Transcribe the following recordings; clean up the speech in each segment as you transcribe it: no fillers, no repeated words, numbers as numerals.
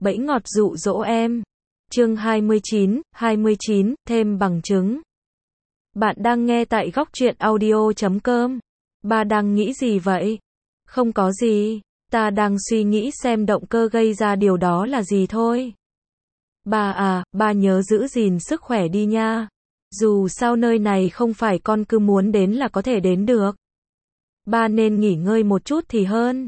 bẫy ngọt dụ dỗ em. Chương 29, thêm bằng chứng. Bạn đang nghe tại Góc Truyện Audio.com. Ba đang nghĩ gì vậy? Không có gì, ta đang suy nghĩ xem động cơ gây ra điều đó là gì thôi. Ba à, ba nhớ giữ gìn sức khỏe đi nha. Dù sao nơi này không phải con cứ muốn đến là có thể đến được. Ba nên nghỉ ngơi một chút thì hơn.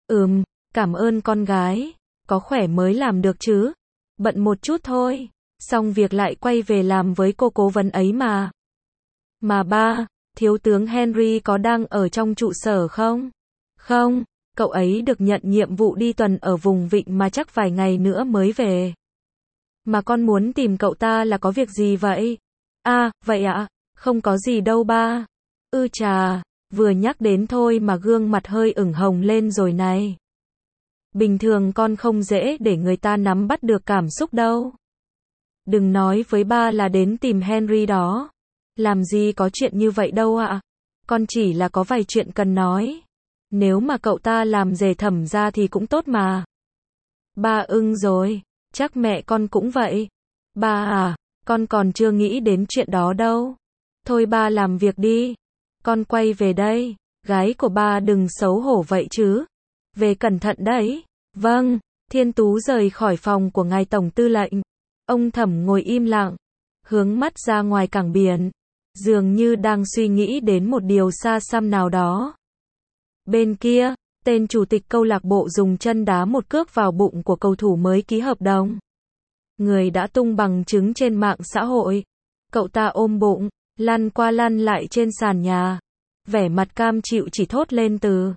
Cảm ơn con gái. Có khỏe mới làm được chứ. Bận một chút thôi. Xong việc lại quay về làm với cô cố vấn ấy mà. Mà ba, thiếu tướng Henry có đang ở trong trụ sở không? Không, cậu ấy được nhận nhiệm vụ đi tuần ở vùng vịnh mà chắc vài ngày nữa mới về. Mà con muốn tìm cậu ta là có việc gì vậy? À, vậy ạ, không có gì đâu ba. Chà, vừa nhắc đến thôi mà gương mặt hơi ửng hồng lên rồi này. Bình thường con không dễ để người ta nắm bắt được cảm xúc đâu. Đừng nói với ba là đến tìm Henry đó. Làm gì có chuyện như vậy đâu ạ. Con chỉ là có vài chuyện cần nói. Nếu mà cậu ta làm rể thẩm ra thì cũng tốt mà. Ba ưng rồi, chắc mẹ con cũng vậy. Ba à, con còn chưa nghĩ đến chuyện đó đâu. Thôi ba làm việc đi. Con quay về đây. Gái của ba đừng xấu hổ vậy chứ. Về cẩn thận đấy. Vâng. Thiên Tú rời khỏi phòng của ngài tổng tư lệnh. Ông Thẩm ngồi im lặng, hướng mắt ra ngoài cảng biển, dường như đang suy nghĩ đến một điều xa xăm nào đó. Bên kia, tên chủ tịch câu lạc bộ dùng chân đá một cước vào bụng của cầu thủ mới ký hợp đồng. Người đã tung bằng chứng trên mạng xã hội. Cậu ta ôm bụng, lăn qua lăn lại trên sàn nhà. Vẻ mặt cam chịu chỉ thốt lên từ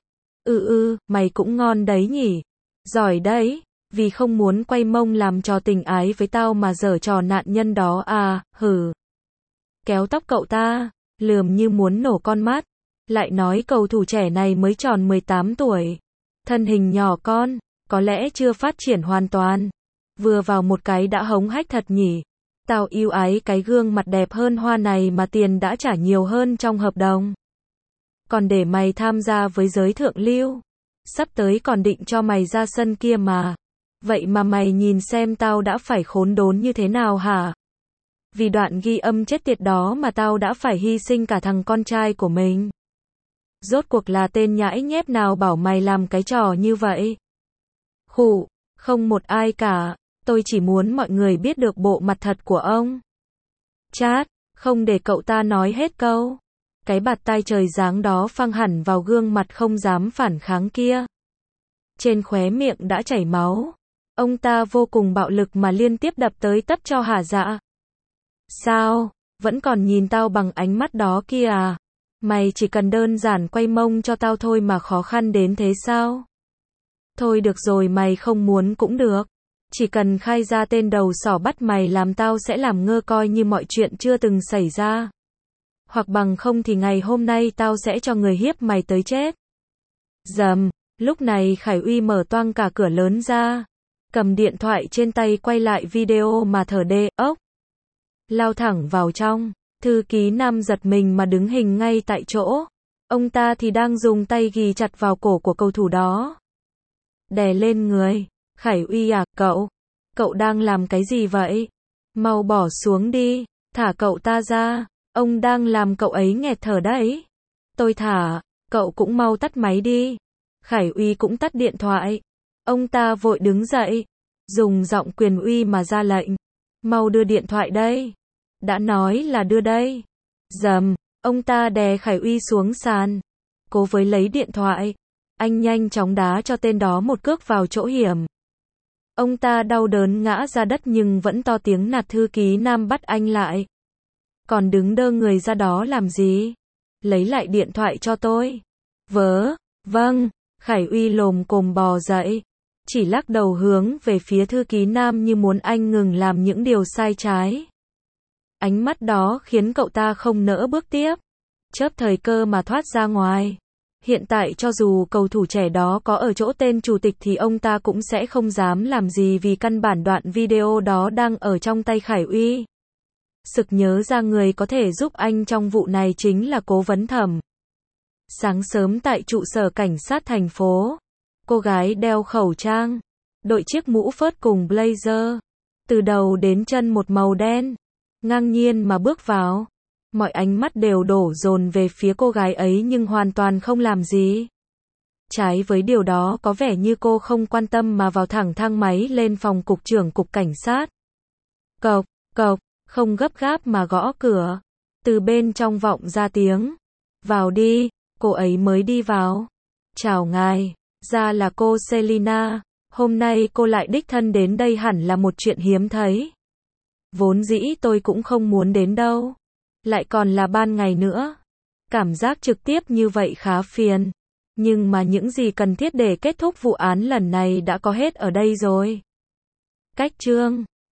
mày cũng ngon đấy nhỉ. Giỏi đấy, vì không muốn quay mông làm trò tình ái với tao mà giở trò nạn nhân đó à, hừ. Kéo tóc cậu ta, lườm như muốn nổ con mắt. Lại nói cầu thủ trẻ này mới tròn 18 tuổi. Thân hình nhỏ con, có lẽ chưa phát triển hoàn toàn. Vừa vào một cái đã hống hách thật nhỉ. Tao yêu ái cái gương mặt đẹp hơn hoa này mà tiền đã trả nhiều hơn trong hợp đồng. Còn để mày tham gia với giới thượng lưu. Sắp tới còn định cho mày ra sân kia mà. Vậy mà mày nhìn xem tao đã phải khốn đốn như thế nào hả? Vì đoạn ghi âm chết tiệt đó mà tao đã phải hy sinh cả thằng con trai của mình. Rốt cuộc là tên nhãi nhép nào bảo mày làm cái trò như vậy? Khụ, không một ai cả, tôi chỉ muốn mọi người biết được bộ mặt thật của ông. Chát, không để cậu ta nói hết câu. Cái bạt tai trời giáng đó phăng hẳn vào gương mặt không dám phản kháng kia. Trên khóe miệng đã chảy máu. Ông ta vô cùng bạo lực mà liên tiếp đập tới tấp cho hả dạ. Sao, vẫn còn nhìn tao bằng ánh mắt đó kia à? Mày chỉ cần đơn giản quay mông cho tao thôi mà khó khăn đến thế sao? Thôi được rồi, mày không muốn cũng được. Chỉ cần khai ra tên đầu sỏ bắt mày làm, tao sẽ làm ngơ coi như mọi chuyện chưa từng xảy ra. Hoặc bằng không thì ngày hôm nay tao sẽ cho người hiếp mày tới chết. Dầm, lúc này Khải Uy mở toang cả cửa lớn ra. Cầm điện thoại trên tay quay lại video mà thở đê ốc. Lao thẳng vào trong. Thư ký Nam giật mình mà đứng hình ngay tại chỗ. Ông ta thì đang dùng tay ghì chặt vào cổ của cầu thủ đó. Đè lên người. Khải Uy à, cậu đang làm cái gì vậy? Mau bỏ xuống đi, thả cậu ta ra. Ông đang làm cậu ấy nghẹt thở đấy. Tôi thả, cậu cũng mau tắt máy đi. Khải Uy cũng tắt điện thoại. Ông ta vội đứng dậy, dùng giọng quyền uy mà ra lệnh. Mau đưa điện thoại đây. Đã nói là đưa đây. Dầm, ông ta đè Khải Uy xuống sàn. Cố với lấy điện thoại. Anh nhanh chóng đá cho tên đó một cước vào chỗ hiểm. Ông ta đau đớn ngã ra đất nhưng vẫn to tiếng nạt thư ký Nam bắt anh lại. Còn đứng đơ người ra đó làm gì? Lấy lại điện thoại cho tôi. Vâng, Khải Uy lồm cồm bò dậy. Chỉ lắc đầu hướng về phía thư ký Nam như muốn anh ngừng làm những điều sai trái. Ánh mắt đó khiến cậu ta không nỡ bước tiếp. Chớp thời cơ mà thoát ra ngoài. Hiện tại cho dù cầu thủ trẻ đó có ở chỗ tên chủ tịch thì ông ta cũng sẽ không dám làm gì vì căn bản đoạn video đó đang ở trong tay Khải Uy. Sực nhớ ra người có thể giúp anh trong vụ này chính là cố vấn Thẩm. Sáng sớm tại trụ sở cảnh sát thành phố, cô gái đeo khẩu trang, đội chiếc mũ phớt cùng blazer, từ đầu đến chân một màu đen, ngang nhiên mà bước vào. Mọi ánh mắt đều đổ dồn về phía cô gái ấy nhưng hoàn toàn không làm gì. Trái với điều đó có vẻ như cô không quan tâm mà vào thẳng thang máy lên phòng cục trưởng cục cảnh sát. Cộc, cộc, không gấp gáp mà gõ cửa. Từ bên trong vọng ra tiếng. Vào đi, cô ấy mới đi vào. Chào ngài, ra là cô Selina. Hôm nay cô lại đích thân đến đây hẳn là một chuyện hiếm thấy. Vốn dĩ tôi cũng không muốn đến đâu. Lại còn là ban ngày nữa. Cảm giác trực tiếp như vậy khá phiền. Nhưng mà những gì cần thiết để kết thúc vụ án lần này đã có hết ở đây rồi. Cách chương